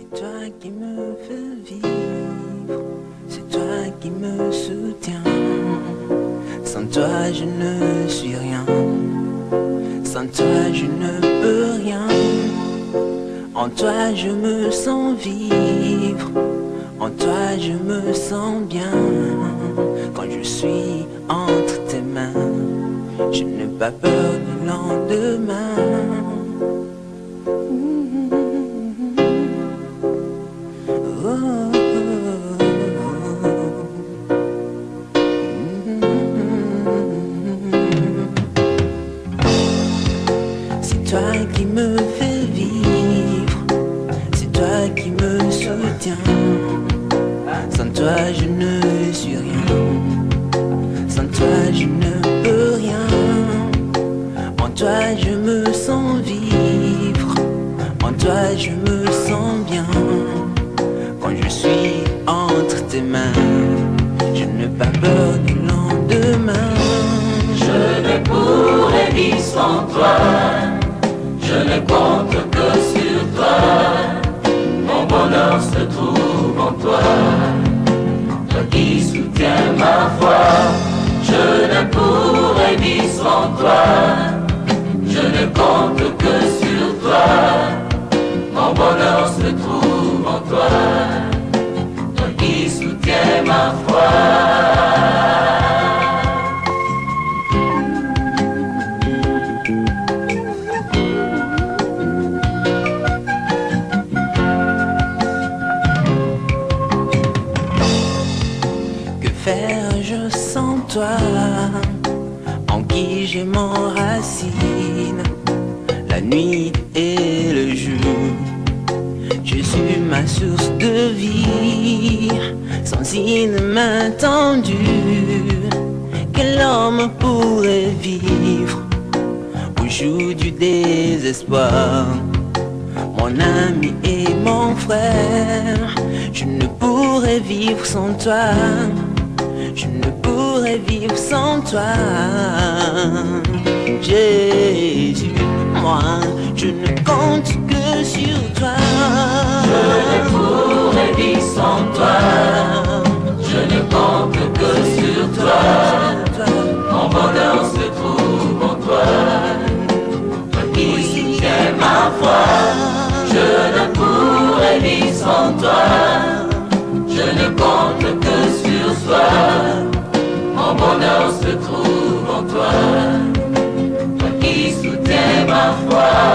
C'est toi qui me fais vivre, c'est toi qui me soutiens. Sans toi je ne suis rien, sans toi je ne peux rien. En toi je me sens vivre, en toi je me sens bien. Quand je suis entre tes mains, je n'ai pas peur du lendemain. C'est toi qui me fais vivre, c'est toi qui me soutiens. Sans toi je ne suis rien, sans toi je ne peux rien. En toi je me sens vivre, en toi je me sens bien. Quand je suis entre tes mains, je n'ai pas peur du lendemain. Je ne pourrais vivre sans toi, je ne compte que sur toi. Mon bonheur se trouve en toi, toi qui soutiens ma foi. Je ne pourrais vivre sans toi, je ne compte que sur toi. Mon bonheur se trouve en toi, toi qui soutiens ma foi. Je sens toi, en qui je m'enracine, la nuit et le jour. Je suis ma source de vie, sans une main tendue. Quel homme pourrait vivre au jour du désespoir? Mon ami et mon frère, je ne pourrais vivre sans toi. Je ne pourrais vivre sans toi. Jésus, moi, je ne compte que sur toi. Je ne pourrais vivre sans toi, je ne compte que sur toi. Mon bonheur se trouve en toi, toi qui soutiens ma foi. Je ne pourrais vivre sans toi, je ne compte que sur toi. Mon bonheur se trouve en toi, toi qui soutiens ma foi.